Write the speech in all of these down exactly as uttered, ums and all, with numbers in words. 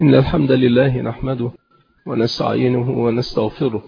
إن الحمد لله نحمده ونستعينه ونستغفره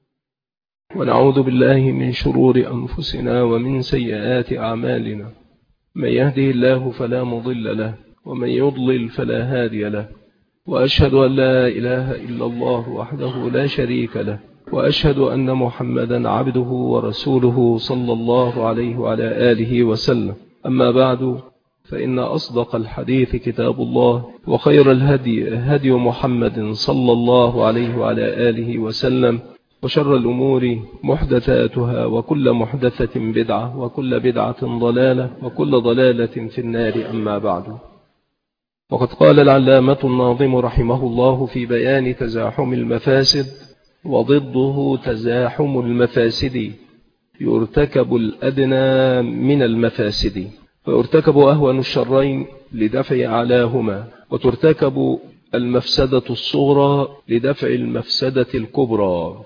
ونعوذ بالله من شرور أنفسنا ومن سيئات أعمالنا. من يهده الله فلا مضل له ومن يضلل فلا هادي له، وأشهد أن لا إله إلا الله وحده لا شريك له، وأشهد أن محمدا عبده ورسوله صلى الله عليه وعلى آله وسلم. أما بعد، فإن أصدق الحديث كتاب الله، وخير الهدي هدي محمد صلى الله عليه وعلى آله وسلم، وشر الأمور محدثاتها، وكل محدثة بدعة، وكل بدعة ضلالة، وكل ضلالة في النار. أما بعد، وقد قال العلامة الناظم رحمه الله في بيان تزاحم المفاسد: وضده تزاحم المفاسد، يرتكب الأدنى من المفاسد، فيرتكب أهون الشرين لدفع أعلاهما، وترتكب المفسدة الصغرى لدفع المفسدة الكبرى.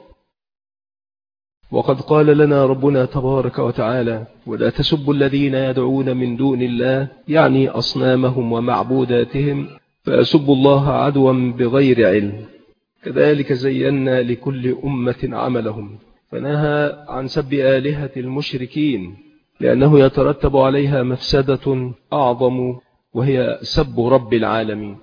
وقد قال لنا ربنا تبارك وتعالى: ولا تسبوا الذين يدعون من دون الله، يعني أصنامهم ومعبوداتهم، فيسبوا الله عدوا بغير علم. كذلك زينا لكل أمة عملهم، فنهى عن سب آلهة المشركين، لأنه يترتب عليها مفسدة أعظم، وهي سب رب العالمين.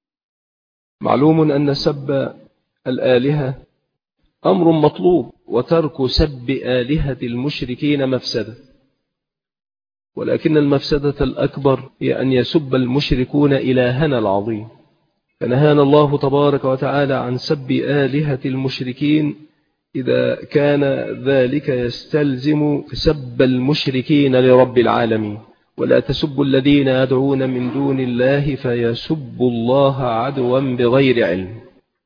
معلوم أن سب الآلهة أمر مطلوب، وترك سب آلهة المشركين مفسدة، ولكن المفسدة الأكبر هي أن يسب المشركون إلهنا العظيم، فنهانا الله تبارك وتعالى عن سب آلهة المشركين إذا كان ذلك يستلزم سب المشركين لرب العالمين. ولا تسبوا الذين يدعون من دون الله فيسبوا الله عدوا بغير علم.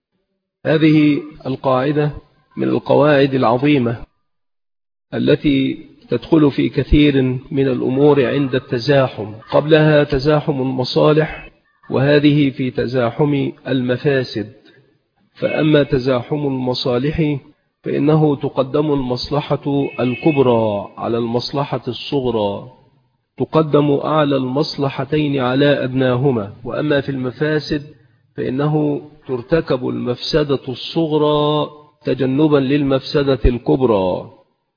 هذه القاعدة من القواعد العظيمة التي تدخل في كثير من الأمور عند التزاحم. قبلها تزاحم المصالح، وهذه في تزاحم المفاسد. فأما تزاحم المصالح فإنه تقدم المصلحة الكبرى على المصلحة الصغرى، تقدم أعلى المصلحتين على أدناهما. وأما في المفاسد فإنه ترتكب المفسدة الصغرى تجنبا للمفسدة الكبرى،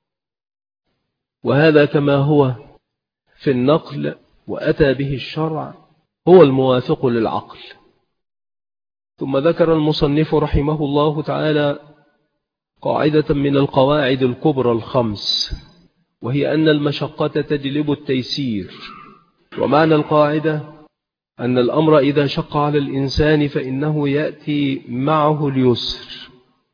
وهذا كما هو في النقل وأتى به الشرع هو الموافق للعقل. ثم ذكر المصنف رحمه الله تعالى قاعدة من القواعد الكبرى الخمس، وهي أن المشقة تجلب التيسير. ومعنى القاعدة أن الأمر إذا شق على الإنسان فإنه يأتي معه اليسر.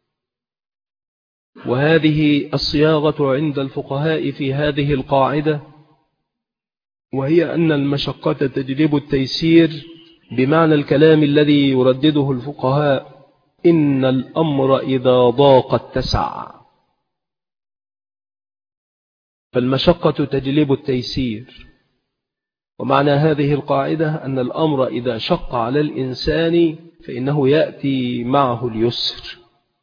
وهذه الصياغة عند الفقهاء في هذه القاعدة، وهي أن المشقة تجلب التيسير، بمعنى الكلام الذي يردده الفقهاء: إن الأمر إذا ضاق اتسع. فالمشقة تجلب التيسير. ومعنى هذه القاعدة أن الأمر إذا شق على الإنسان فإنه يأتي معه اليسر.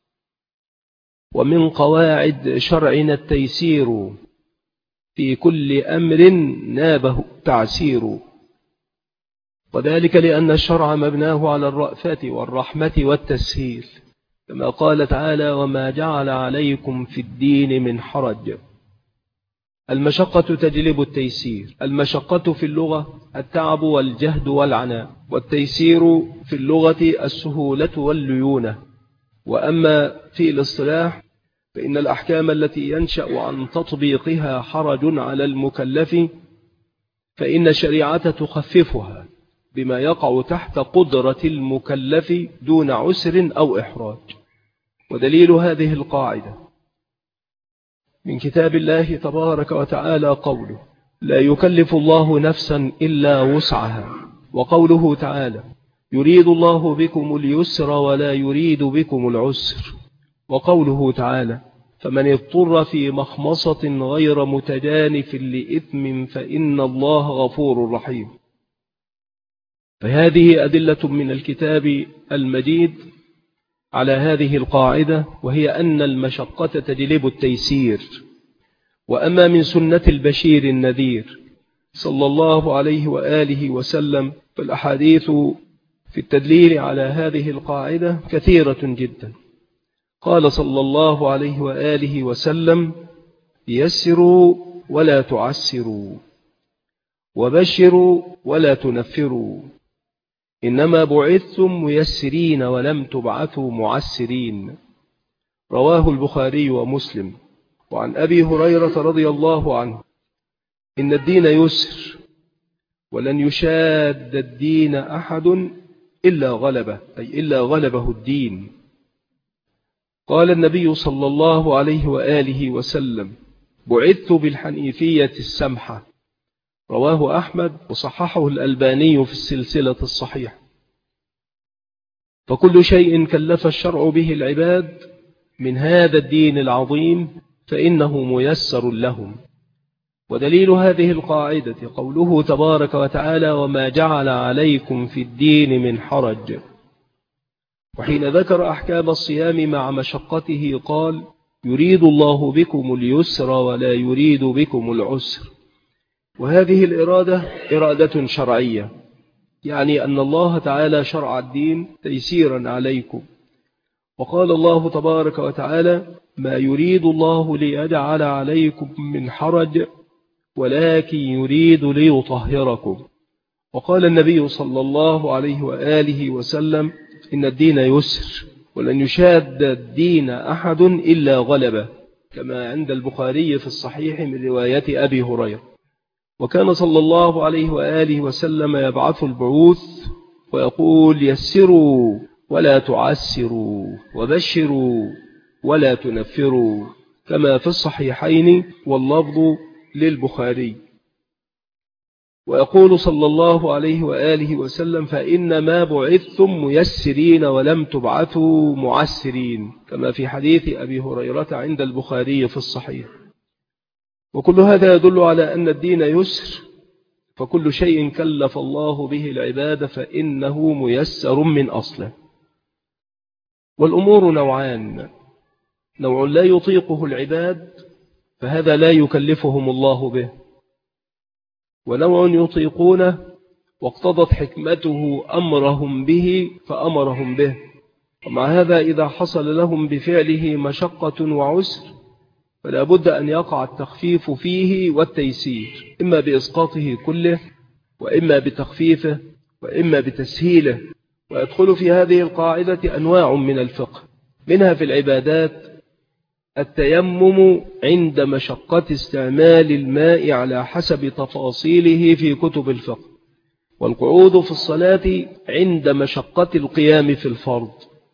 ومن قواعد شرعنا التيسير، في كل أمر نابه التعسير، وذلك لأن الشرع مبناه على الرأفة والرحمة والتسهيل، كما قال تعالى: وما جعل عليكم في الدين من حرج. المشقة تجلب التيسير. المشقة في اللغة التعب والجهد والعناء، والتيسير في اللغة السهولة والليونة. وأما في الاصطلاح فإن الأحكام التي ينشأ عن تطبيقها حرج على المكلف فإن الشريعة تخففها بما يقع تحت قدرة المكلف دون عسر أو إحراج. ودليل هذه القاعدة من كتاب الله تبارك وتعالى قوله: لا يكلف الله نفسا إلا وسعها. وقوله تعالى: يريد الله بكم اليسر ولا يريد بكم العسر. وقوله تعالى: فمن اضطر في مخمصة غير متجانف لإثم فإن الله غفور رحيم. فهذه أدلة من الكتاب المجيد على هذه القاعدة، وهي أن المشقة تجلب التيسير. وأما من سنة البشير النذير صلى الله عليه وآله وسلم فالأحاديث في التدليل على هذه القاعدة كثيرة جدا. قال صلى الله عليه وآله وسلم: يسروا ولا تعسروا، وبشروا ولا تنفروا، إنما بعثتم ميسرين ولم تبعثوا معسرين. رواه البخاري ومسلم. وعن أبي هريرة رضي الله عنه: إن الدين يسر، ولن يشاد الدين أحد إلا غلبه، أي إلا غلبه الدين. قال النبي صلى الله عليه وآله وسلم: بعثت بالحنيفية السمحة. رواه أحمد وصححه الألباني في السلسلة الصحيحة. فكل شيء كلف الشرع به العباد من هذا الدين العظيم فإنه ميسر لهم. ودليل هذه القاعدة قوله تبارك وتعالى: وما جعل عليكم في الدين من حرج. وحين ذكر أحكام الصيام مع مشقته قال: يريد الله بكم اليسر ولا يريد بكم العسر. وهذه الإرادة إرادة شرعية، يعني أن الله تعالى شرع الدين تيسيرا عليكم. وقال الله تبارك وتعالى: ما يريد الله ليجعل عليكم من حرج ولكن يريد ليطهركم. وقال النبي صلى الله عليه وآله وسلم: إن الدين يسر، ولن يشاد الدين أحد إلا غلبه، كما عند البخاري في الصحيح من رواية أبي هريرة. وكان صلى الله عليه وآله وسلم يبعث البعوث ويقول: يسروا ولا تعسروا، وبشروا ولا تنفروا، كما في الصحيحين واللفظ للبخاري. ويقول صلى الله عليه وآله وسلم: فإنما بعثتم ميسرين ولم تبعثوا معسرين، كما في حديث أبي هريرة عند البخاري في الصحيح. وكل هذا يدل على أن الدين يسر، فكل شيء كلف الله به العباد فإنه ميسر من أصله. والأمور نوعان: نوع لا يطيقه العباد فهذا لا يكلفهم الله به، ونوع يطيقونه واقتضت حكمته أمرهم به فأمرهم به. ومع هذا إذا حصل لهم بفعله مشقة وعسر فلا بد أن يقع التخفيف فيه والتيسير، إما بإسقاطه كله، وإما بتخفيفه، وإما بتسهيله. ويدخل في هذه القاعدة أنواع من الفقه، منها في العبادات التيمم عند مشقة استعمال الماء على حسب تفاصيله في كتب الفقه، والقعود في الصلاة عند مشقة القيام في الفرض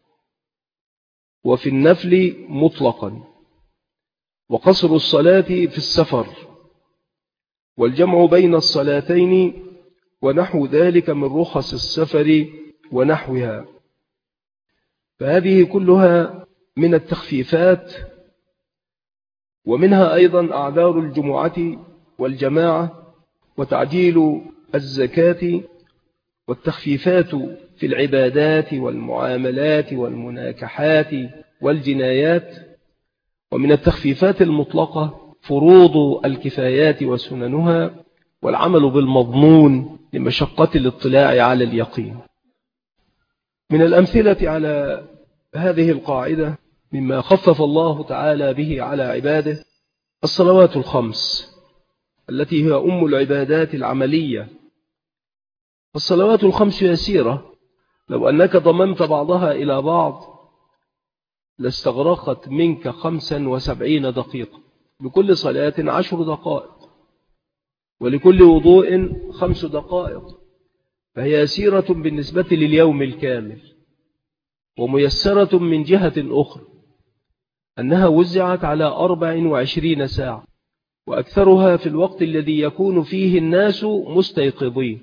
وفي النفل مطلقا، وقصر الصلاة في السفر، والجمع بين الصلاتين ونحو ذلك من رخص السفر ونحوها. فهذه كلها من التخفيفات، ومنها أيضا أعذار الجمعة والجماعة وتعجيل الزكاة، والتخفيفات في العبادات والمعاملات والمناكحات والجنايات. ومن التخفيفات المطلقة فروض الكفايات وسننها، والعمل بالمضمون لمشقة الاطلاع على اليقين. من الأمثلة على هذه القاعدة مما خفف الله تعالى به على عباده الصلوات الخمس التي هي أم العبادات العملية. الصلوات الخمس يسيرة، لو أنك ضممت بعضها إلى بعض لاستغرقت منك خمسا وسبعين دقيقة، لكل صلاة عشر دقائق، ولكل وضوء خمس دقائق، فهي يسيرة بالنسبة لليوم الكامل، وميسرة من جهة أخرى أنها وزعت على أربع وعشرين ساعة، وأكثرها في الوقت الذي يكون فيه الناس مستيقظين.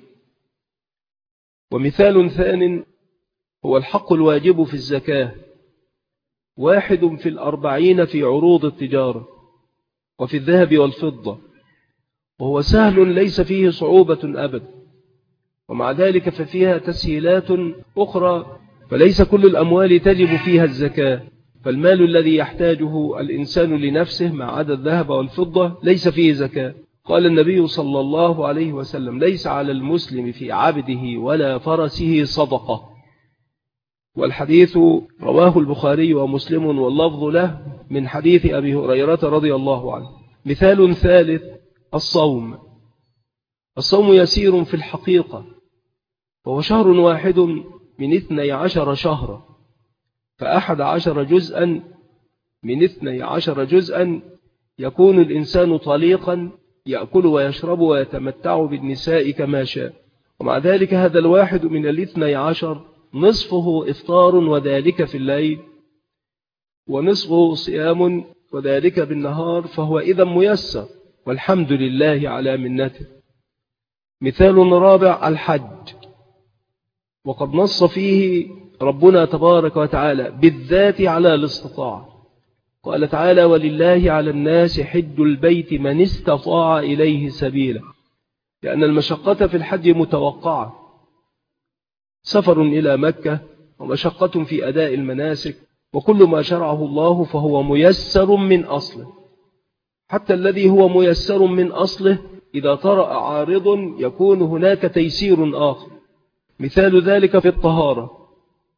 ومثال ثان هو الحق الواجب في الزكاة، واحد في الأربعين في عروض التجارة وفي الذهب والفضة، وهو سهل ليس فيه صعوبة أبدا، ومع ذلك ففيها تسهيلات أخرى، فليس كل الأموال تجب فيها الزكاة. فالمال الذي يحتاجه الإنسان لنفسه ما عدا الذهب والفضة ليس فيه زكاة، قال النبي صلى الله عليه وسلم: ليس على المسلم في عبده ولا فرسه صدقة. والحديث رواه البخاري ومسلم واللفظ له من حديث أبي هريرة رضي الله عنه. مثال ثالث: الصوم. الصوم يسير في الحقيقة، وهو شهر واحد من اثني عشر شهرا، فأحد عشر جزءا من اثني عشر جزءا يكون الإنسان طليقا يأكل ويشرب ويتمتع بالنساء كما شاء، ومع ذلك هذا الواحد من الاثني عشر نصفه إفطار وذلك في الليل، ونصفه صيام وذلك بالنهار، فهو إذا ميسر، والحمد لله على منته. مثال رابع: الحج، وقد نص فيه ربنا تبارك وتعالى بالذات على الاستطاعة. قال تعالى: ولله على الناس حج البيت من استطاع إليه سبيلا، لأن المشقة في الحج متوقعة، سفر إلى مكة ومشقة في أداء المناسك، وكل ما شرعه الله فهو ميسر من أصله، حتى الذي هو ميسر من أصله إذا طرأ عارض يكون هناك تيسير آخر. مثال ذلك في الطهارة،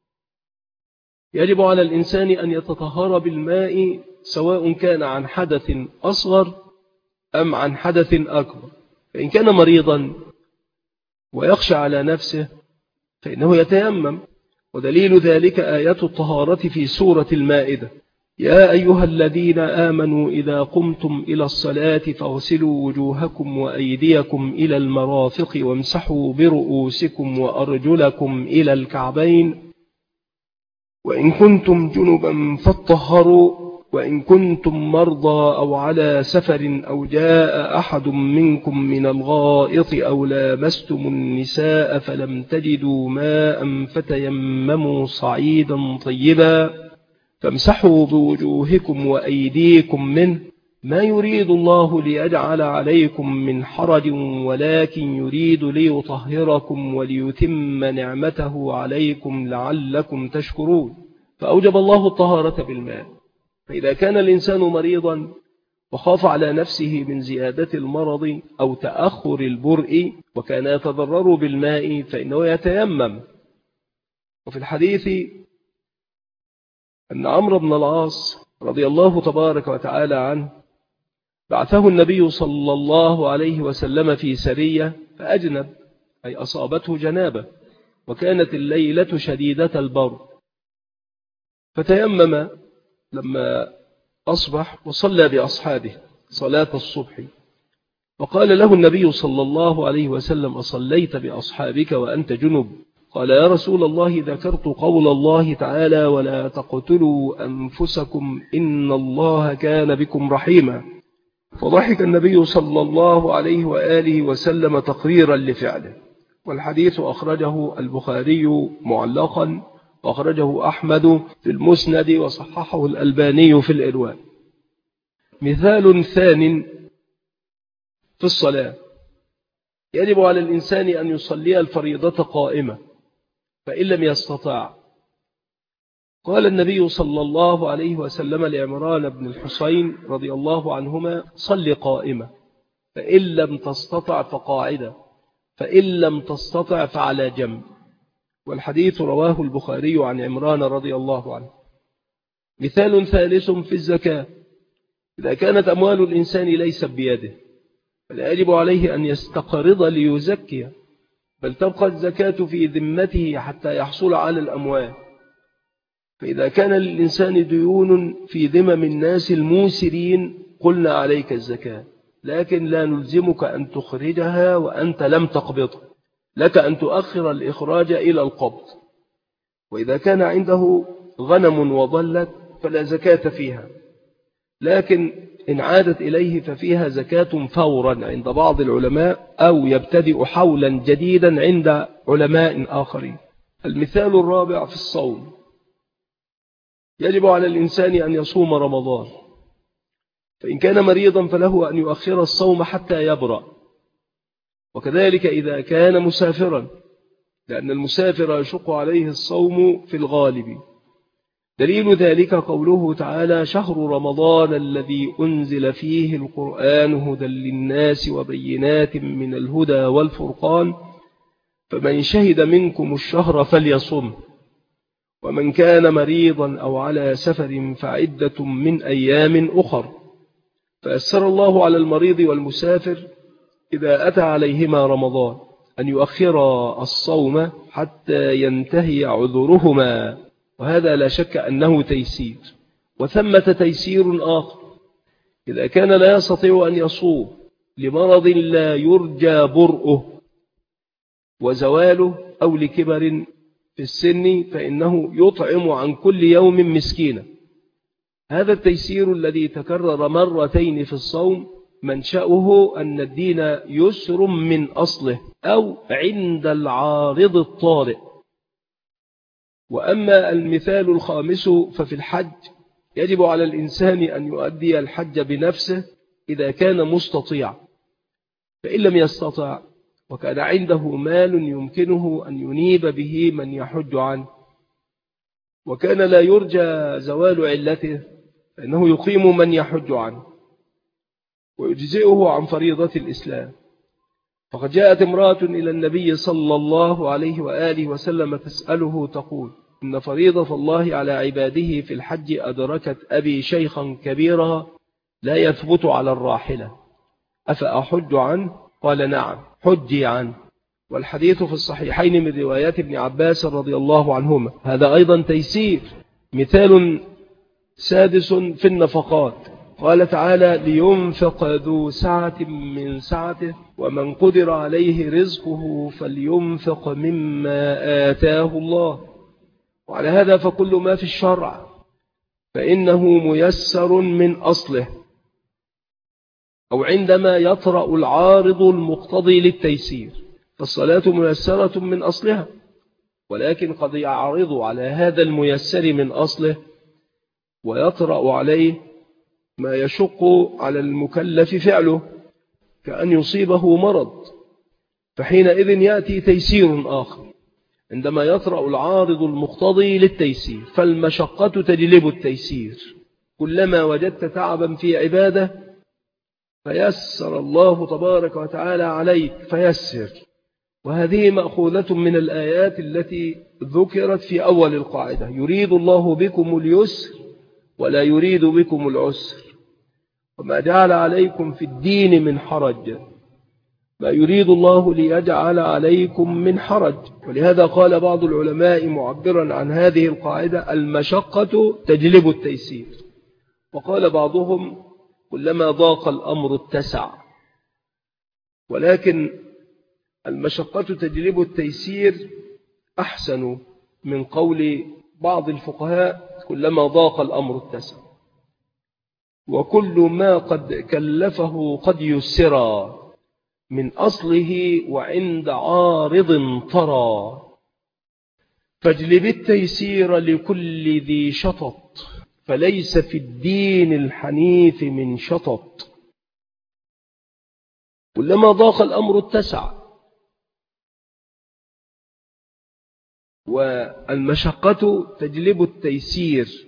يجب على الإنسان أن يتطهر بالماء سواء كان عن حدث أصغر أم عن حدث أكبر. فإن كان مريضا ويخشى على نفسه فإنه يتيمم، ودليل ذلك آية الطهارة في سورة المائدة: يا أيها الذين آمنوا إذا قمتم إلى الصلاة فاغسلوا وجوهكم وأيديكم إلى المرافق وامسحوا برؤوسكم وأرجلكم إلى الكعبين وإن كنتم جنبا فاطهروا وإن كنتم مرضى أو على سفر أو جاء أحد منكم من الغائط أو لامستم النساء فلم تجدوا ماء فتيمموا صعيدا طيبا فامسحوا بوجوهكم وأيديكم منه ما يريد الله ليجعل عليكم من حرج ولكن يريد ليطهركم وليتم نعمته عليكم لعلكم تشكرون. فأوجب الله الطهارة بالماء، فإذا كان الإنسان مريضا وخاف على نفسه من زيادة المرض أو تأخر البرء وكان يتضرر بالماء فإنه يتيمم. وفي الحديث أن عمرو بن العاص رضي الله تبارك وتعالى عنه بعثه النبي صلى الله عليه وسلم في سرية فأجنب، أي أصابته جنابة، وكانت الليلة شديدة البرد، فتيمم لما أصبح وصلى بأصحابه صلاة الصبح، وقال له النبي صلى الله عليه وسلم: أصليت بأصحابك وأنت جنب؟ قال: يا رسول الله ذكرت قول الله تعالى: ولا تقتلوا أنفسكم إن الله كان بكم رحيما. فضحك النبي صلى الله عليه وآله وسلم تقريرا لفعله. والحديث أخرجه البخاري معلقا، وأخرجه أحمد في المسند، وصححه الألباني في الإرواء. مثال ثانٍ في الصلاة: يجب على الإنسان أن يصلي الفريضة قائمة فإن لم يستطع. قال النبي صلى الله عليه وسلم لعمران بن الحسين رضي الله عنهما: صل قائمة، فإن لم تستطع فقاعدة، فإن لم تستطع فعلى جنب. والحديث رواه البخاري عن عمران رضي الله عنه. مثال ثالث في الزكاة: إذا كانت أموال الإنسان ليست بيده فلا يجب عليه أن يستقرض ليزكي، بل تبقى الزكاة في ذمته حتى يحصل على الأموال. فإذا كان للإنسان ديون في ذمم الناس الموسرين قلنا عليك الزكاة، لكن لا نلزمك أن تخرجها وأنت لم تقبضها، لك أن تؤخر الإخراج إلى القبض. وإذا كان عنده غنم وضلت فلا زكاة فيها، لكن إن عادت إليه ففيها زكاة فورا عند بعض العلماء، أو يبتدئ حولا جديدا عند علماء آخرين. المثال الرابع في الصوم: يجب على الإنسان أن يصوم رمضان، فإن كان مريضا فله أن يؤخر الصوم حتى يبرأ، وكذلك إذا كان مسافرا، لأن المسافر يشق عليه الصوم في الغالب. دليل ذلك قوله تعالى: شهر رمضان الذي أنزل فيه القرآن هدى للناس وبينات من الهدى والفرقان فمن شهد منكم الشهر فليصم ومن كان مريضا أو على سفر فعدة من أيام أخر. فأسر الله على المريض والمسافر إذا أتى عليهما رمضان أن يؤخر الصوم حتى ينتهي عذرهما، وهذا لا شك أنه تيسير. وثمة تيسير آخر: إذا كان لا يستطيع أن يصوم لمرض لا يرجى برؤه وزواله أو لكبر في السن فإنه يطعم عن كل يوم مسكينا. هذا التيسير الذي تكرر مرتين في الصوم منشأه أن الدين يسر من أصله أو عند العارض الطارئ. وأما المثال الخامس ففي الحج: يجب على الإنسان أن يؤدي الحج بنفسه إذا كان مستطيع، فإن لم يستطع وكان عنده مال يمكنه أن ينيب به من يحج عنه وكان لا يرجى زوال علته فإنه يقيم من يحج عنه ويجزئه عن فريضة الإسلام. فقد جاءت امرأة إلى النبي صلى الله عليه وآله وسلم تسأله تقول: إن فريضة الله على عباده في الحج أدركت أبي شيخا كبيرا لا يثبت على الراحلة، أفأحج عنه؟ قال: نعم، حجي عنه. والحديث في الصحيحين من روايات ابن عباس رضي الله عنهما. هذا أيضا تيسير. مثال سادس في النفقات: قال تعالى: لينفق ذو سعة من سعته ومن قدر عليه رزقه فلينفق مما آتاه الله. وعلى هذا فكل ما في الشرع فإنه ميسر من أصله، أو عندما يطرأ العارض المقتضي للتيسير. فالصلاة ميسرة من أصلها، ولكن قد يعرض على هذا الميسر من أصله ويطرأ عليه ما يشق على المكلف فعله كأن يصيبه مرض، فحينئذ يأتي تيسير آخر عندما يطرأ العارض المقتضي للتيسير. فالمشقة تجلب التيسير. كلما وجدت تعبا في عبادة فيسر الله تبارك وتعالى عليك فيسر. وهذه مأخوذة من الآيات التي ذكرت في أول القاعدة: يريد الله بكم اليسر ولا يريد بكم العسر وما جعل عليكم في الدين من حرج، ما يريد الله ليجعل عليكم من حرج. ولهذا قال بعض العلماء معبرا عن هذه القاعدة: المشقة تجلب التيسير. وقال بعضهم: كلما ضاق الأمر اتسع. ولكن المشقة تجلب التيسير أحسن من قول بعض الفقهاء: كلما ضاق الأمر اتسع. وكل ما قد كلفه قد يسرا من أصله وعند عارض طرى. فاجلب التيسير لكل ذي شطط فليس في الدين الحنيف من شطط. كلما ضاق الأمر اتسع. والمشقة تجلب التيسير.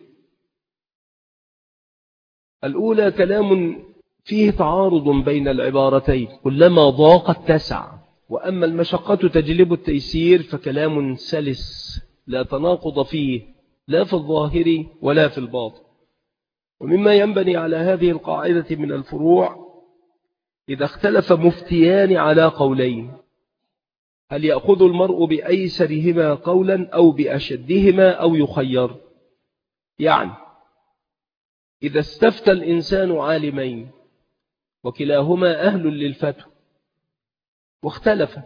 الأولى كلام فيه تعارض بين العبارتين: كلما ضاق اتسع. وأما المشقة تجلب التيسير فكلام سلس لا تناقض فيه لا في الظاهر ولا في الباطن. ومما ينبني على هذه القاعدة من الفروع: إذا اختلف مفتيان على قولين هل يأخذ المرء بأيسرهما قولا أو بأشدهما أو يخير؟ يعني إذا استفتى الإنسان عالمين وكلاهما أهل للفتوى واختلفا،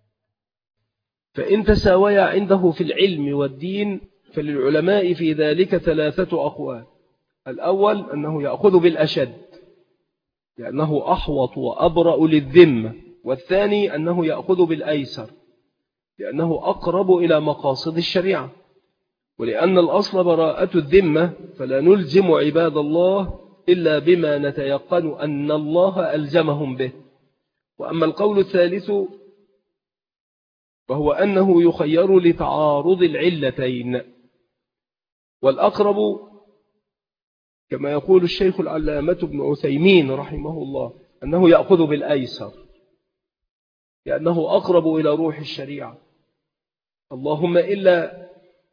فإن تساويا عنده في العلم والدين فللعلماء في ذلك ثلاثة أقوال: الأول أنه يأخذ بالأشد لأنه أحوط وأبرأ للذمة، والثاني أنه يأخذ بالأيسر لأنه أقرب إلى مقاصد الشريعة، ولأن الأصل براءة الذمة فلا نلزم عباد الله إلا بما نتيقن أن الله ألزمهم به. وأما القول الثالث فهو أنه يخير لتعارض العلتين، والأقرب كما يقول الشيخ العلامة ابن عثيمين رحمه الله أنه يأخذ بالأيسر، لأنه أقرب إلى روح الشريعة. اللهم إلا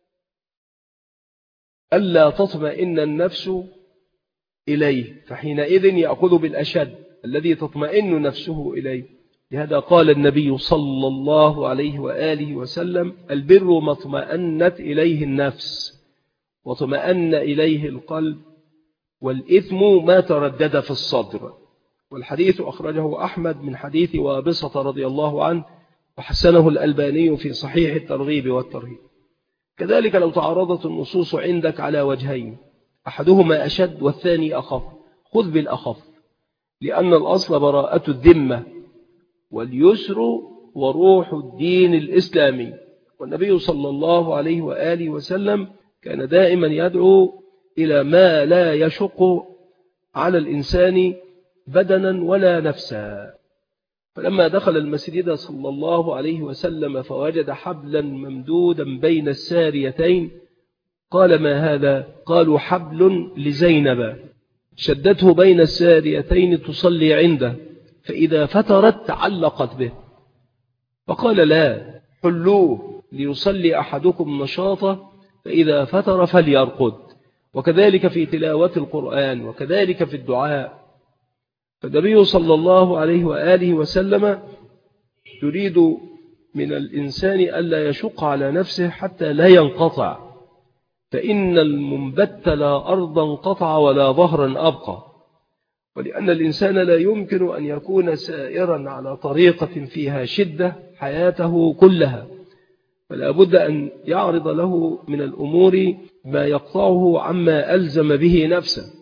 ألا تطمئن النفس إليه، فحينئذ يأخذ بالأشد الذي تطمئن نفسه إليه. لهذا قال النبي صلى الله عليه وآله وسلم: البر ما اطمأنت إليه النفس وطمأن إليه القلب، والإثم ما تردد في الصدر. والحديث أخرجه أحمد من حديث وابصة رضي الله عنه، وحسنه الألباني في صحيح الترغيب والترهيب. كذلك لو تعارضت النصوص عندك على وجهين، أحدهما أشد والثاني أخف، خذ بالأخف، لأن الأصل براءة الذمة، واليسر وروح الدين الإسلامي. والنبي صلى الله عليه وآله وسلم كان دائما يدعو إلى ما لا يشق على الإنسان بدنا ولا نفسا. فلما دخل المسجد صلى الله عليه وسلم فوجد حبلا ممدودا بين الساريتين قال: ما هذا؟ قالوا: حبل لزينب شدته بين الساريتين تصلي عنده، فإذا فترت تعلقت به. فقال: لا، حلوه ليصلي أحدكم نشاطه، فإذا فتر فليرقد. وكذلك في تلاوة القرآن، وكذلك في الدعاء. فالنبي صلى الله عليه وآله وسلم يريد من الإنسان ألا يشق على نفسه حتى لا ينقطع، فإن المنبت لا أرضا قطع ولا ظهرا أبقى. ولأن الإنسان لا يمكن أن يكون سائرا على طريقة فيها شدة حياته كلها، فلا بد أن يعرض له من الأمور ما يقطعه عما ألزم به نفسه.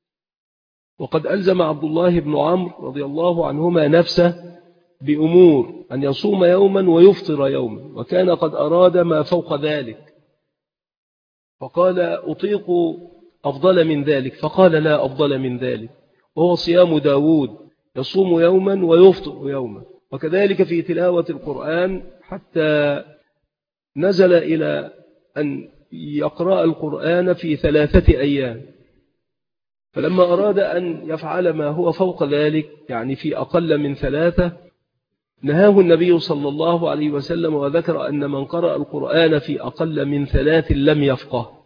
وقد ألزم عبد الله بن عمرو رضي الله عنهما نفسه بأمور: أن يصوم يوما ويفطر يوما، وكان قد أراد ما فوق ذلك، فقال: أطيق أفضل من ذلك، فقال: لا أفضل من ذلك، وهو صيام داود، يصوم يوما ويفطر يوما. وكذلك في تلاوة القرآن، حتى نزل إلى أن يقرأ القرآن في ثلاثة أيام. فلما أراد أن يفعل ما هو فوق ذلك، يعني في أقل من ثلاثة، نهاه النبي صلى الله عليه وسلم، وذكر أن من قرأ القرآن في أقل من ثلاث لم يفقه.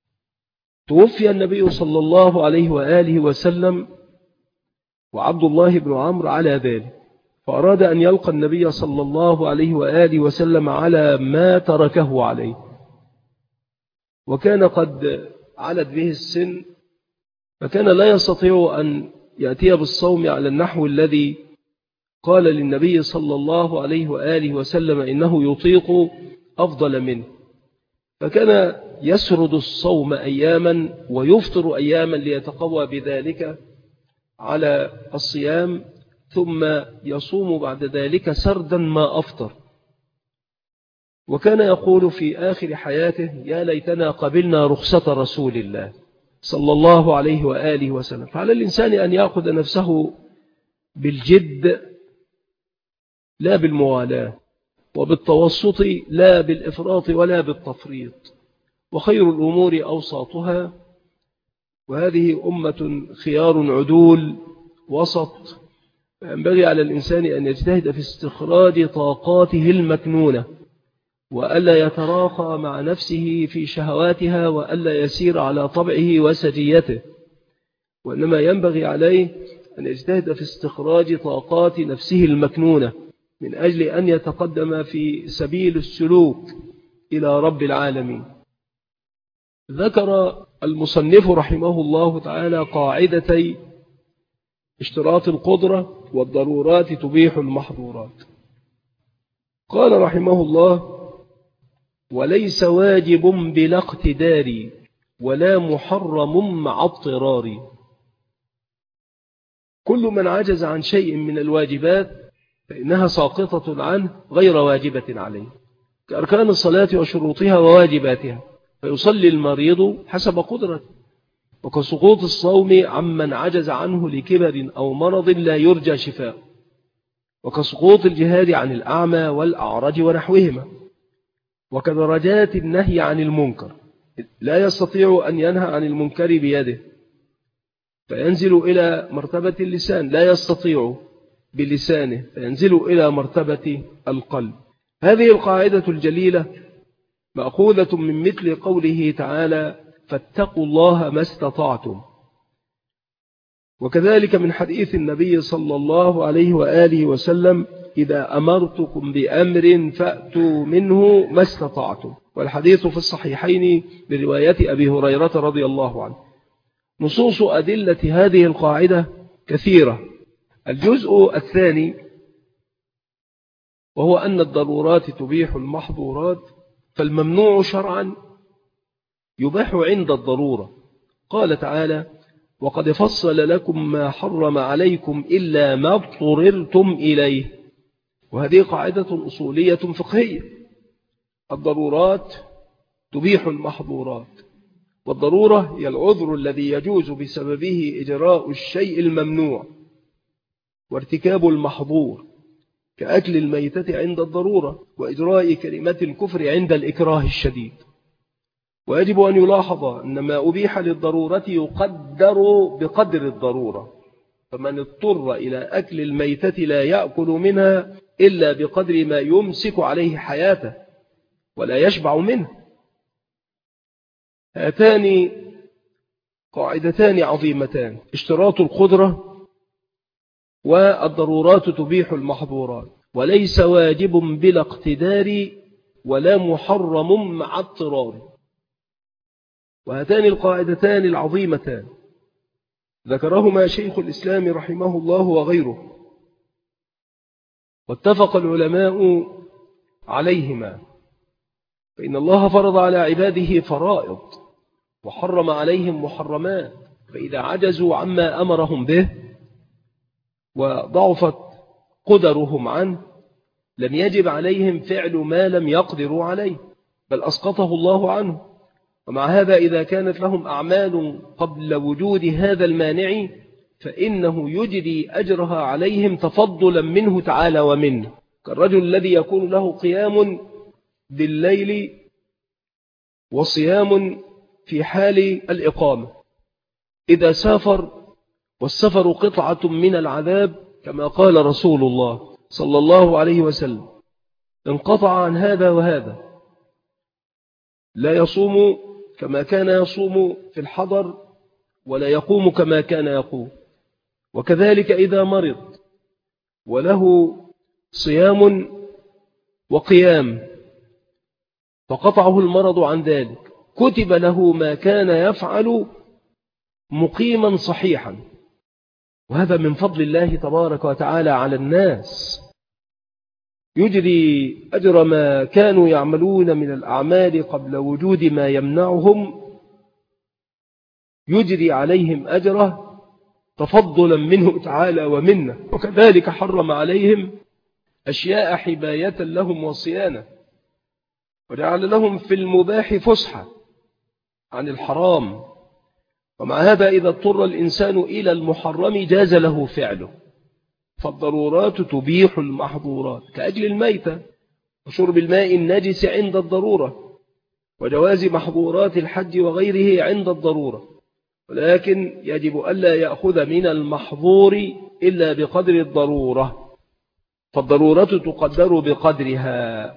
توفي النبي صلى الله عليه وآله وسلم وعبد الله بن عمرو على ذلك، فأراد أن يلقى النبي صلى الله عليه وآله وسلم على ما تركه عليه، وكان قد علت به السن، فكان لا يستطيع أن يأتي بالصوم على النحو الذي قال للنبي صلى الله عليه وآله وسلم إنه يطيق أفضل منه، فكان يسرد الصوم أياما ويفطر أياما ليتقوى بذلك على الصيام، ثم يصوم بعد ذلك سردا ما أفطر. وكان يقول في آخر حياته: يا ليتنا قبلنا رخصة رسول الله صلى الله عليه وآله وسلم. فعلى الإنسان أن يأخذ نفسه بالجد لا بالموالاة، وبالتوسط لا بالإفراط ولا بالتفريط، وخير الأمور أوساطها. وهذه أمة خيار عدول وسط، فينبغي على الإنسان أن يجتهد في استخراج طاقاته المكنونة، وألا يتراخى مع نفسه في شهواتها، وألا يسير على طبعه وسجيته، وإنما ينبغي عليه أن يجتهد في استخراج طاقات نفسه المكنونة من أجل أن يتقدم في سبيل السلوك إلى رب العالمين. ذكر المصنف رحمه الله تعالى قاعدتي اشتراط القدرة والضرورات تبيح المحظورات. قال رحمه الله: وليس واجب بلا اقتدار ولا محرم مع اضطرار. كل من عجز عن شيء من الواجبات فإنها ساقطة عنه غير واجبة عليه، كأركان الصلاة وشروطها وواجباتها، فيصلي المريض حسب قدرته، وكسقوط الصوم عمن عجز عنه لكبر أو مرض لا يرجى شفاء، وكسقوط الجهاد عن الأعمى والأعرج ونحوهما، وكدرجات النهي عن المنكر، لا يستطيع أن ينهى عن المنكر بيده فينزل إلى مرتبة اللسان، لا يستطيع بلسانه فينزل إلى مرتبة القلب. هذه القاعدة الجليلة مأخوذة من مثل قوله تعالى فاتقوا الله ما استطعتم، وكذلك من حديث النبي صلى الله عليه وآله وسلم إذا أمرتكم بأمر فأتوا منه ما استطعتم، والحديث في الصحيحين برواية أبي هريرة رضي الله عنه. نصوص أدلة هذه القاعدة كثيرة. الجزء الثاني وهو أن الضرورات تبيح المحظورات، فالممنوع شرعا يباح عند الضرورة. قال تعالى وقد فصل لكم ما حرم عليكم إلا ما اضطررتم إليه، وهذه قاعدة أصولية فقهية. الضرورات تبيح المحظورات، والضرورة هي العذر الذي يجوز بسببه إجراء الشيء الممنوع وارتكاب المحظور، كأكل الميتة عند الضرورة وإجراء كلمة الكفر عند الإكراه الشديد. ويجب أن يلاحظ أن ما أبيح للضرورة يقدر بقدر الضرورة، فمن اضطر إلى أكل الميتة لا يأكل منها إلا بقدر ما يمسك عليه حياته ولا يشبع منه. هاتان قاعدتان عظيمتان: اشتراط القدرة، والضرورات تبيح المحظورات، وليس واجب بلا اقتدار ولا محرم مع اضطرار. وهاتان القاعدتان العظيمتان ذكرهما شيخ الإسلام رحمه الله وغيره، واتفق العلماء عليهما، فإن الله فرض على عباده فرائض وحرم عليهم محرمات، فإذا عجزوا عما أمرهم به وضعفت قدرهم عنه لم يجب عليهم فعل ما لم يقدروا عليه، بل أسقطه الله عنه. ومع هذا إذا كانت لهم أعمال قبل وجود هذا المانع فإنه يجري أجرها عليهم تفضلا منه تعالى ومنه، كالرجل الذي يكون له قيام بالليل وصيام في حال الإقامة، إذا سافر والسفر قطعة من العذاب كما قال رسول الله صلى الله عليه وسلم انقطع عن هذا وهذا، لا يصوم كما كان يصوم في الحضر ولا يقوم كما كان يقوم. وكذلك إذا مرض وله صيام وقيام فقطعه المرض عن ذلك كتب له ما كان يفعل مقيما صحيحا، وهذا من فضل الله تبارك وتعالى على الناس، يجري أجر ما كانوا يعملون من الأعمال قبل وجود ما يمنعهم، يجري عليهم أجره تفضلا منه تعالى ومنه. وكذلك حرم عليهم أشياء حماية لهم وصيانة، وجعل لهم في المباح فسحة عن الحرام. ومع هذا إذا اضطر الإنسان إلى المحرم جاز له فعله، فالضرورات تبيح المحظورات، كأجل الميتة وشرب الماء النجس عند الضرورة، وجواز محظورات الحج وغيره عند الضرورة، ولكن يجب ألا يأخذ من المحظور إلا بقدر الضرورة، فالضرورة تقدر بقدرها،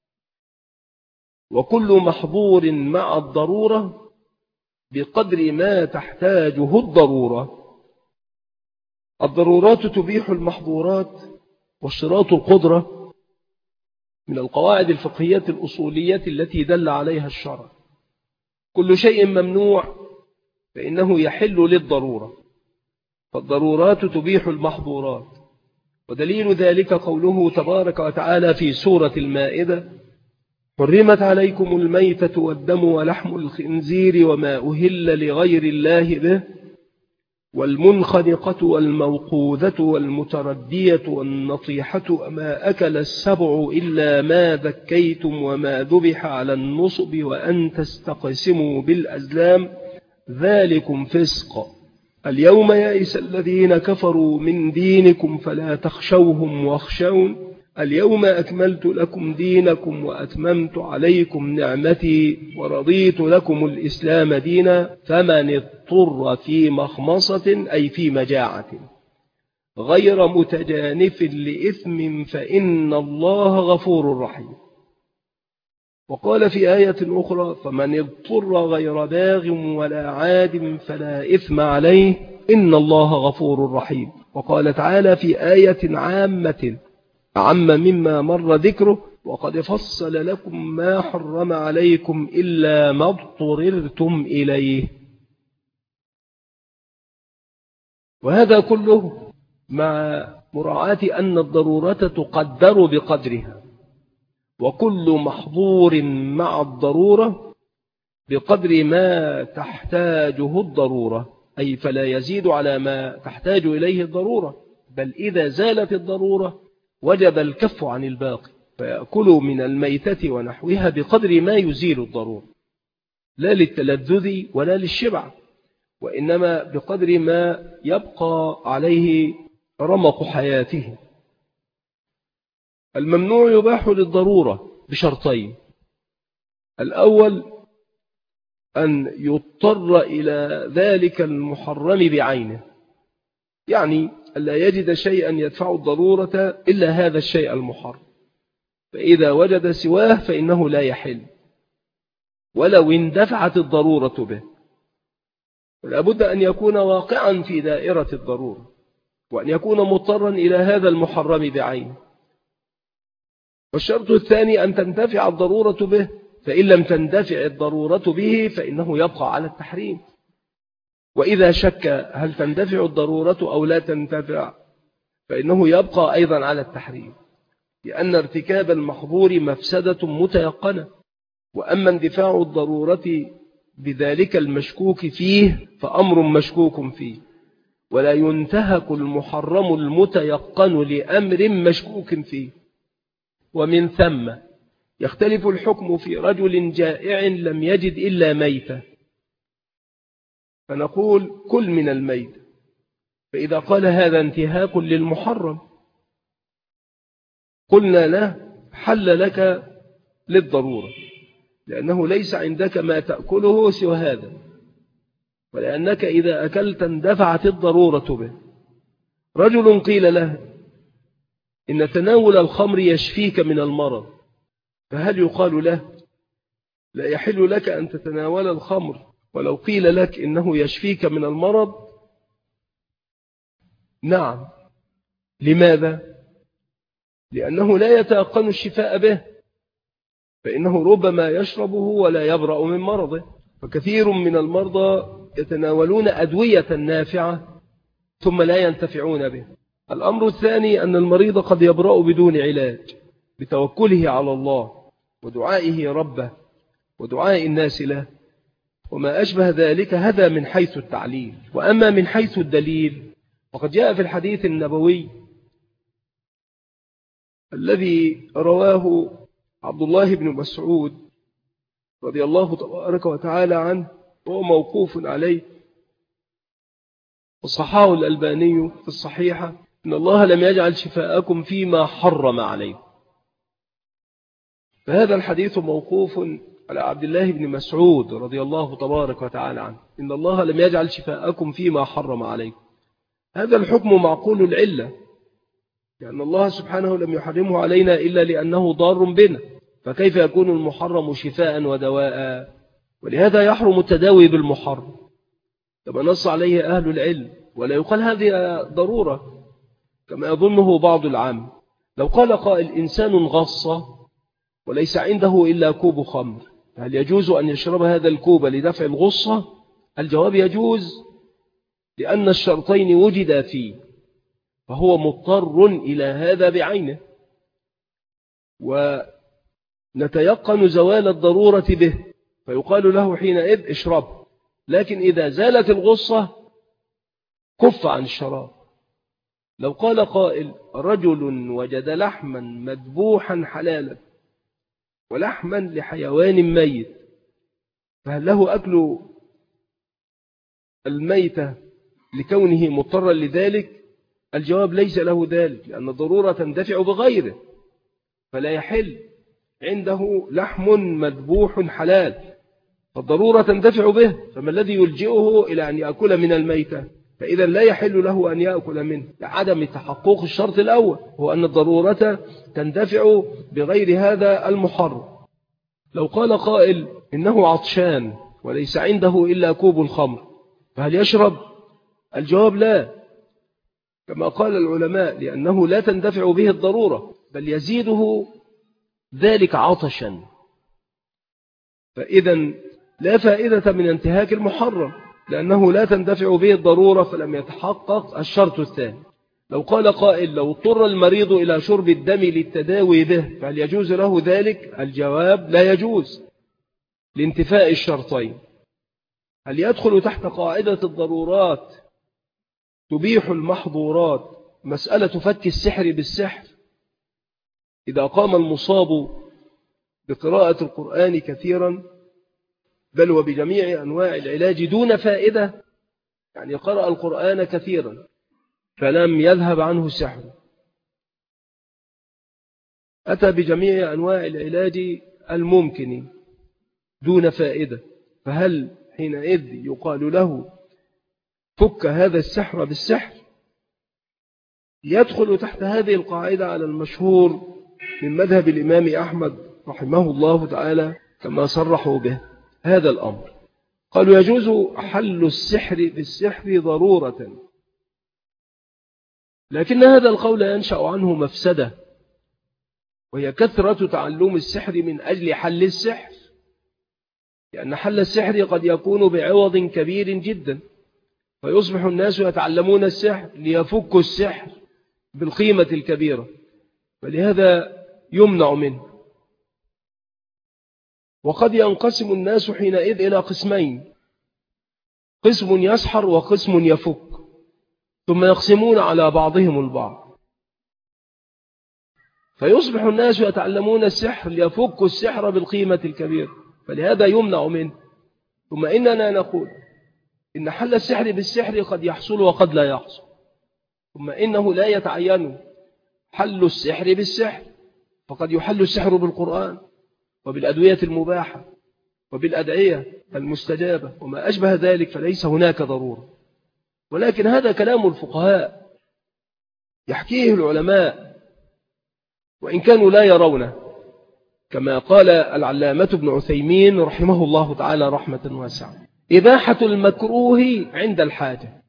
وكل محظور مع الضرورة بقدر ما تحتاجه الضرورة. الضرورات تبيح المحظورات، واشتراط القدرة من القواعد الفقهية الأصولية التي دل عليها الشرع. كل شيء ممنوع فإنه يحل للضرورة، فالضرورات تبيح المحظورات، ودليل ذلك قوله تبارك وتعالى في سورة المائدة: حرمت عليكم الميتة والدم ولحم الخنزير وما أهل لغير الله به والمنخنقة والموقوذة والمتردية والنطيحة وما أكل السبع إلا ما ذكيتم وما ذبح على النصب وأن تستقسموا بالأزلام ذلكم فسق. اليوم يئس الذين كفروا من دينكم فلا تخشوهم واخشون اليوم أكملت لكم دينكم وأتممت عليكم نعمتي ورضيت لكم الإسلام دينا فمن اضطر في مخمصة أي في مجاعة غير متجانف لإثم فإن الله غفور رحيم. وقال في آية أخرى فمن اضطر غير باغ ولا عاد فلا إثم عليه إن الله غفور رحيم. وقال تعالى في آية عامة عم مما مر ذكره وقد فصل لكم ما حرم عليكم إلا ما اضطررتم إليه. وهذا كله مع مراعاة أن الضرورة تقدر بقدرها، وكل محظور مع الضرورة بقدر ما تحتاجه الضرورة، أي فلا يزيد على ما تحتاج إليه الضرورة، بل إذا زالت الضرورة وجب الكف عن الباقي، فيأكلوا من الميتة ونحوها بقدر ما يزيل الضرورة، لا للتلذذ ولا للشبع، وإنما بقدر ما يبقى عليه رمق حياته. الممنوع يباح للضرورة بشرطين: الأول أن يضطر إلى ذلك المحرم بعينه، يعني ألا يجد شيئا يدفع الضرورة إلا هذا الشيء المحرم، فإذا وجد سواه فإنه لا يحل ولو اندفعت الضرورة به، ولا بد أن يكون واقعا في دائرة الضرورة، وأن يكون مضطرا إلى هذا المحرم بعينه. والشرط الثاني أن تنتفع الضرورة به، فإن لم تندفع الضرورة به فإنه يبقى على التحريم. وإذا شك هل تندفع الضرورة أو لا تنتفع فإنه يبقى أيضا على التحريم، لأن ارتكاب المحظور مفسدة متيقنة، وأما اندفاع الضرورة بذلك المشكوك فيه فأمر مشكوك فيه، ولا ينتهك المحرم المتيقن لأمر مشكوك فيه. ومن ثم يختلف الحكم في رجل جائع لم يجد إلا ميتة، فنقول كل من الميت، فإذا قال هذا انتهاك للمحرم قلنا له حل لك للضرورة، لأنه ليس عندك ما تأكله سوى هذا، ولأنك إذا أكلت اندفعت الضرورة به. رجل قيل له إن تناول الخمر يشفيك من المرض، فهل يقال له لا يحل لك أن تتناول الخمر ولو قيل لك إنه يشفيك من المرض؟ نعم. لماذا؟ لأنه لا يتيقن الشفاء به، فإنه ربما يشربه ولا يبرأ من مرضه، فكثير من المرضى يتناولون أدوية نافعة ثم لا ينتفعون به. الأمر الثاني أن المريض قد يبرأ بدون علاج بتوكله على الله ودعائه ربه ودعاء الناس له وما أشبه ذلك، هذا من حيث التعليل. وأما من حيث الدليل فقد جاء في الحديث النبوي الذي رواه عبد الله بن مسعود رضي الله تبارك وتعالى عنه وهو موقوف عليه، وصححه الألباني في الصحيحة: إن الله لم يجعل شفاءكم فيما حرم عليكم. فهذا الحديث موقوف على عبد الله بن مسعود رضي الله تبارك وتعالى عنه، إن الله لم يجعل شفاءكم فيما حرم عليكم. هذا الحكم معقول العلة، لأن الله سبحانه لم يحرمه علينا إلا لأنه ضار بنا، فكيف يكون المحرم شفاء ودواء؟ ولهذا يحرم التداوي بالمحرم كما نص عليه أهل العلم، ولا يقال هذه ضرورة كما يظنه بعض العام. لو قال قائل إنسان غصة وليس عنده إلا كوب خمر، هل يجوز أن يشرب هذا الكوب لدفع الغصة؟ الجواب يجوز، لأن الشرطين وجدا فيه، فهو مضطر إلى هذا بعينه، ونتيقن زوال الضرورة به، فيقال له حينئذ اشرب. لكن إذا زالت الغصة كف عن الشراب. لو قال قائل رجل وجد لحما مذبوحا حلالا ولحما لحيوان ميت، فهل له أكل الميتة لكونه مضطرا لذلك؟ الجواب ليس له ذلك، لأن الضرورة تندفع بغيره، فلا يحل عنده لحم مذبوح حلال، فالضرورة تندفع به، فما الذي يلجئه إلى أن يأكل من الميتة؟ فإذا لا يحل له أن يأكل منه لعدم تحقق الشرط الأول، هو أن الضرورة تندفع بغير هذا المحرم. لو قال قائل إنه عطشان وليس عنده إلا كوب الخمر، فهل يشرب؟ الجواب لا، كما قال العلماء، لأنه لا تندفع به الضرورة بل يزيده ذلك عطشا، فإذا لا فائدة من انتهاك المحرم لأنه لا تندفع به الضرورة، فلم يتحقق الشرط الثاني. لو قال قائل لو اضطر المريض إلى شرب الدم للتداوي به فهل يجوز له ذلك؟ الجواب لا يجوز لانتفاء الشرطين. هل يدخل تحت قاعدة الضرورات تبيح المحظورات مسألة فك السحر بالسحر؟ إذا قام المصاب بقراءة القرآن كثيرا بل وبجميع أنواع العلاج دون فائدة، يعني قرأ القرآن كثيرا فلم يذهب عنه السحر، أتى بجميع أنواع العلاج الممكن دون فائدة، فهل حينئذ يقال له فك هذا السحر بالسحر؟ يدخل تحت هذه القاعدة على المشهور من مذهب الإمام أحمد رحمه الله تعالى كما صرحوا به هذا الأمر. قالوا يجوز حل السحر بالسحر ضرورة، لكن هذا القول ينشأ عنه مفسدة، وهي كثرة تعلم السحر من أجل حل السحر، لأن حل السحر قد يكون بعوض كبير جدا، فيصبح الناس يتعلمون السحر ليفكوا السحر بالقيمة الكبيرة، فلهذا يمنع منه. وقد ينقسم الناس حينئذ إلى قسمين، قسم يسحر وقسم يفك، ثم يقسمون على بعضهم البعض، فيصبح الناس يتعلمون السحر ليفكوا السحر بالقيمة الكبيرة، فلهذا يمنع منه. ثم إننا نقول إن حل السحر بالسحر قد يحصل وقد لا يحصل، ثم إنه لا يتعين حل السحر بالسحر، فقد يحل السحر بالقرآن وبالأدوية المباحة وبالأدعية المستجابة وما أشبه ذلك، فليس هناك ضرورة. ولكن هذا كلام الفقهاء يحكيه العلماء وإن كانوا لا يرونه، كما قال العلامة ابن عثيمين رحمه الله تعالى رحمة واسعة: إباحة المكروه عند الحاجة.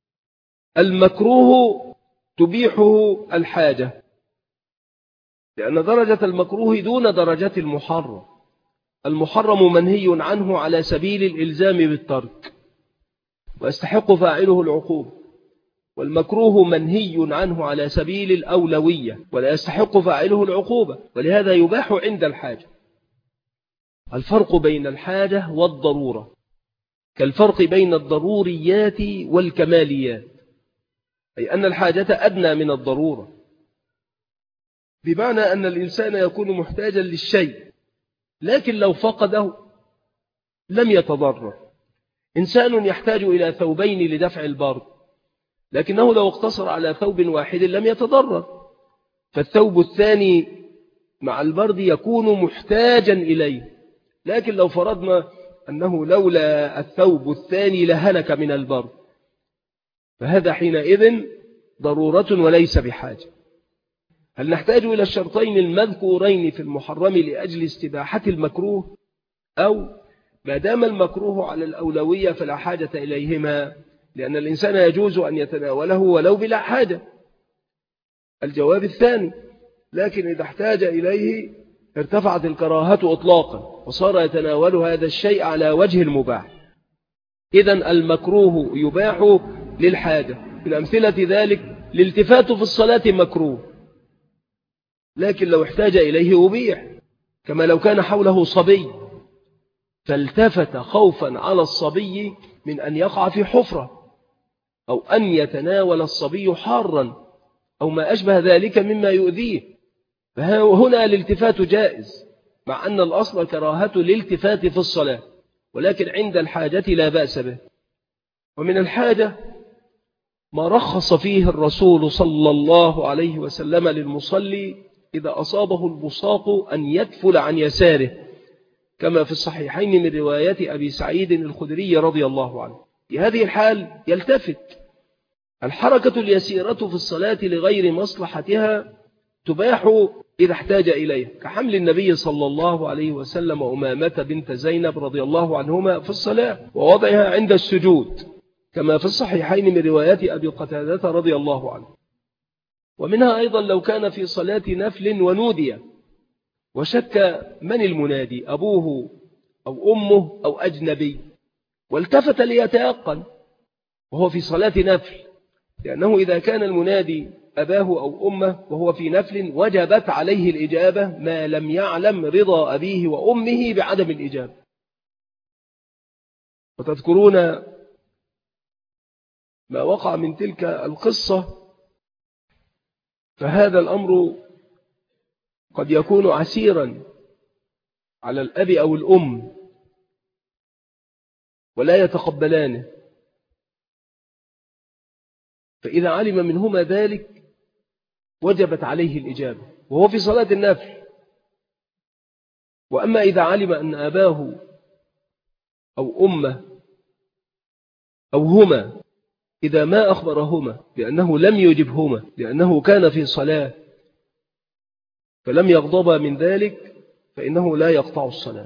المكروه تبيحه الحاجة، لأن درجة المكروه دون درجة المحرم. المحرم منهي عنه على سبيل الإلزام بالترك ويستحق فاعله العقوبة، والمكروه منهي عنه على سبيل الأولوية ولا يستحق فاعله العقوبة، ولهذا يباح عند الحاجة. الفرق بين الحاجة والضرورة كالفرق بين الضروريات والكماليات، أي أن الحاجة أدنى من الضرورة، بمعنى أن الإنسان يكون محتاجا للشيء لكن لو فقده لم يتضرر. إنسان يحتاج إلى ثوبين لدفع البرد، لكنه لو اقتصر على ثوب واحد لم يتضرر، فالثوب الثاني مع البرد يكون محتاجا إليه، لكن لو فرضنا أنه لولا الثوب الثاني لهلك من البرد، فهذا حينئذ ضرورة وليس بحاجة. هل نحتاج إلى الشرطين المذكورين في المحرم لأجل استباحة المكروه، أو ما دام المكروه على الأولوية فلا حاجة إليهما لأن الإنسان يجوز أن يتناوله ولو بلا حاجة؟ الجواب الثاني، لكن إذا احتاج إليه ارتفعت الكراهة إطلاقا وصار يتناول هذا الشيء على وجه المباح. إذن المكروه يباح للحاجة. من أمثلة ذلك الالتفات في الصلاة مكروه، لكن لو احتاج إليه أبيح، كما لو كان حوله صبي فالتفت خوفا على الصبي من أن يقع في حفرة، أو أن يتناول الصبي حارا أو ما أشبه ذلك مما يؤذيه، فهنا الالتفات جائز، مع أن الأصل كراهة الالتفات في الصلاة، ولكن عند الحاجة لا بأس به. ومن الحاجة ما رخص فيه الرسول صلى الله عليه وسلم للمصلي إذا أصابه البصاق أن يدفل عن يساره، كما في الصحيحين من رواية أبي سعيد الخدري رضي الله عنه. في هذه الحال يلتفت. الحركة اليسيرة في الصلاة لغير مصلحتها تباح إذا احتاج إليها، كحمل النبي صلى الله عليه وسلم أمامة بنت زينب رضي الله عنهما في الصلاة ووضعها عند السجود، كما في الصحيحين من رواية أبي قتادة رضي الله عنه. ومنها أيضا لو كان في صلاة نفل ونودي وشك من المنادي، أبوه أو أمه أو أجنبي، والتفت ليتيقن وهو في صلاة نفل، لأنه إذا كان المنادي أباه أو أمه وهو في نفل وجبت عليه الإجابة ما لم يعلم رضا أبيه وأمه بعدم الإجابة. وتذكرون ما وقع من تلك القصة، فهذا الأمر قد يكون عسيرا على الأب أو الأم ولا يتقبلانه، فإذا علم منهما ذلك وجبت عليه الإجابة وهو في صلاة النفل. وأما إذا علم أن أباه أو أمه أو هما إذا ما أخبرهما بأنه لم يجبهما لأنه كان في صلاة فلم يغضبا من ذلك، فإنه لا يقطع الصلاة.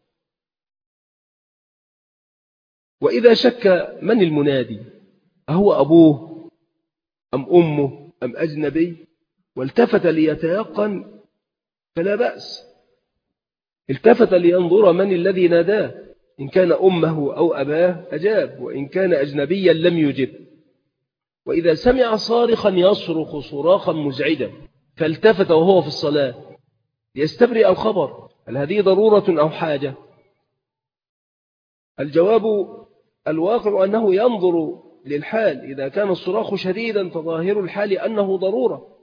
وإذا شك من المنادي، أهو أبوه أم أمه أم أجنبي، والتفت ليتيقن فلا بأس، التفت لينظر من الذي ناداه، إن كان أمه أو أباه أجاب، وإن كان أجنبيا لم يجب. وإذا سمع صارخا يصرخ صراخا مزعجا فالتفت وهو في الصلاة ليستبرئ الخبر، هل هذه ضرورة أو حاجة؟ الجواب الواقع أنه ينظر للحال، إذا كان الصراخ شديدا فظاهر الحال أنه ضرورة،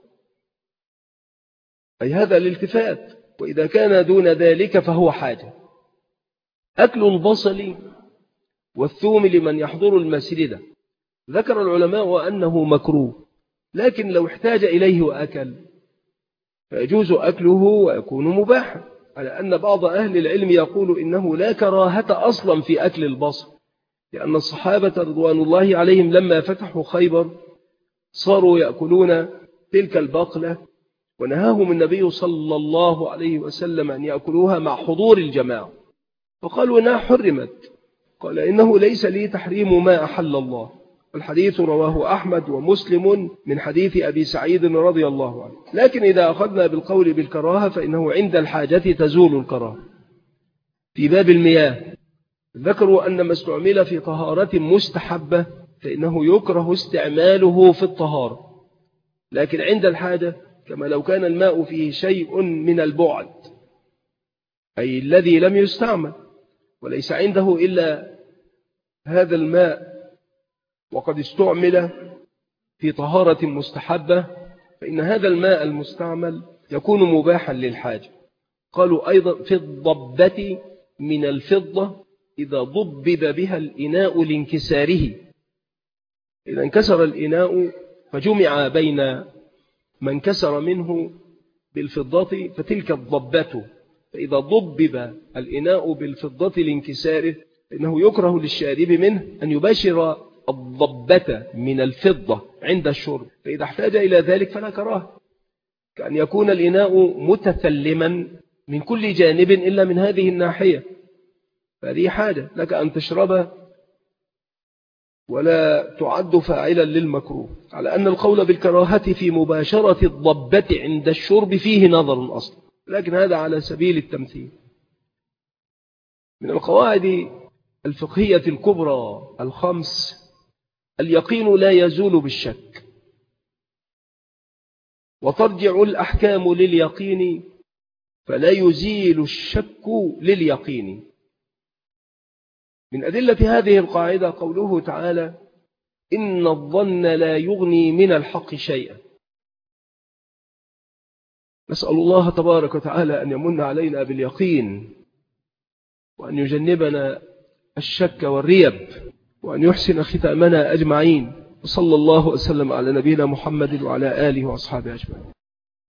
أي هذا الالتفات. وإذا كان دون ذلك فهو حاجة. أكل البصل والثوم لمن يحضر المسجد، ذكر العلماء أنه مكروه، لكن لو احتاج إليه وأكل فيجوز أكله ويكون مباحا، على أن بعض أهل العلم يقول إنه لا كراهة أصلا في أكل البصل، لأن الصحابة رضوان الله عليهم لما فتحوا خيبر صاروا يأكلون تلك البقلة، ونهاهم النبي صلى الله عليه وسلم أن يأكلوها مع حضور الجماعة، فقالوا إنها حرمت، قال إنه ليس لي تحريم ما أحل الله. الحديث رواه أحمد ومسلم من حديث أبي سعيد رضي الله عنه. لكن إذا أخذنا بالقول بالكراهة فإنه عند الحاجة تزول الكراهة. في باب المياه ذكروا أن ما استعمل في طهارة مستحبة فإنه يكره استعماله في الطهارة، لكن عند الحاجة كما لو كان الماء فيه شيء من البعد، أي الذي لم يستعمل وليس عنده إلا هذا الماء وقد استعمل في طهارة مستحبة، فإن هذا الماء المستعمل يكون مباحا للحاجة. قالوا أيضا في الضبة من الفضة إذا ضبب بها الإناء لانكساره، إذا انكسر الإناء فجمع بين ما انكسر منه بالفضة فتلك الضبة، فإذا ضبب الإناء بالفضة لانكساره إنه يكره للشارب منه أن يباشر الضبة من الفضة عند الشرب، فإذا احتاج إلى ذلك فلا كراهة، كأن يكون الإناء متثلما من كل جانب إلا من هذه الناحية، فهذه حاجة لك أن تشربها ولا تعد فاعلا للمكروه، على أن القول بالكراهة في مباشرة الضبة عند الشرب فيه نظر أصلا، لكن هذا على سبيل التمثيل. من القواعد الفقهية الكبرى الخمس اليقين لا يزول بالشك، وترجع الأحكام لليقين فلا يزيل الشك لليقين. من أدلة هذه القاعدة قوله تعالى إن الظن لا يغني من الحق شيئا. نسأل الله تبارك وتعالى أن يمن علينا باليقين، وأن يجنبنا الشك والريب، وأن يحسن ختامنا أجمعين. وصلى الله وسلم على نبينا محمد وعلى آله وأصحابه أجمعين.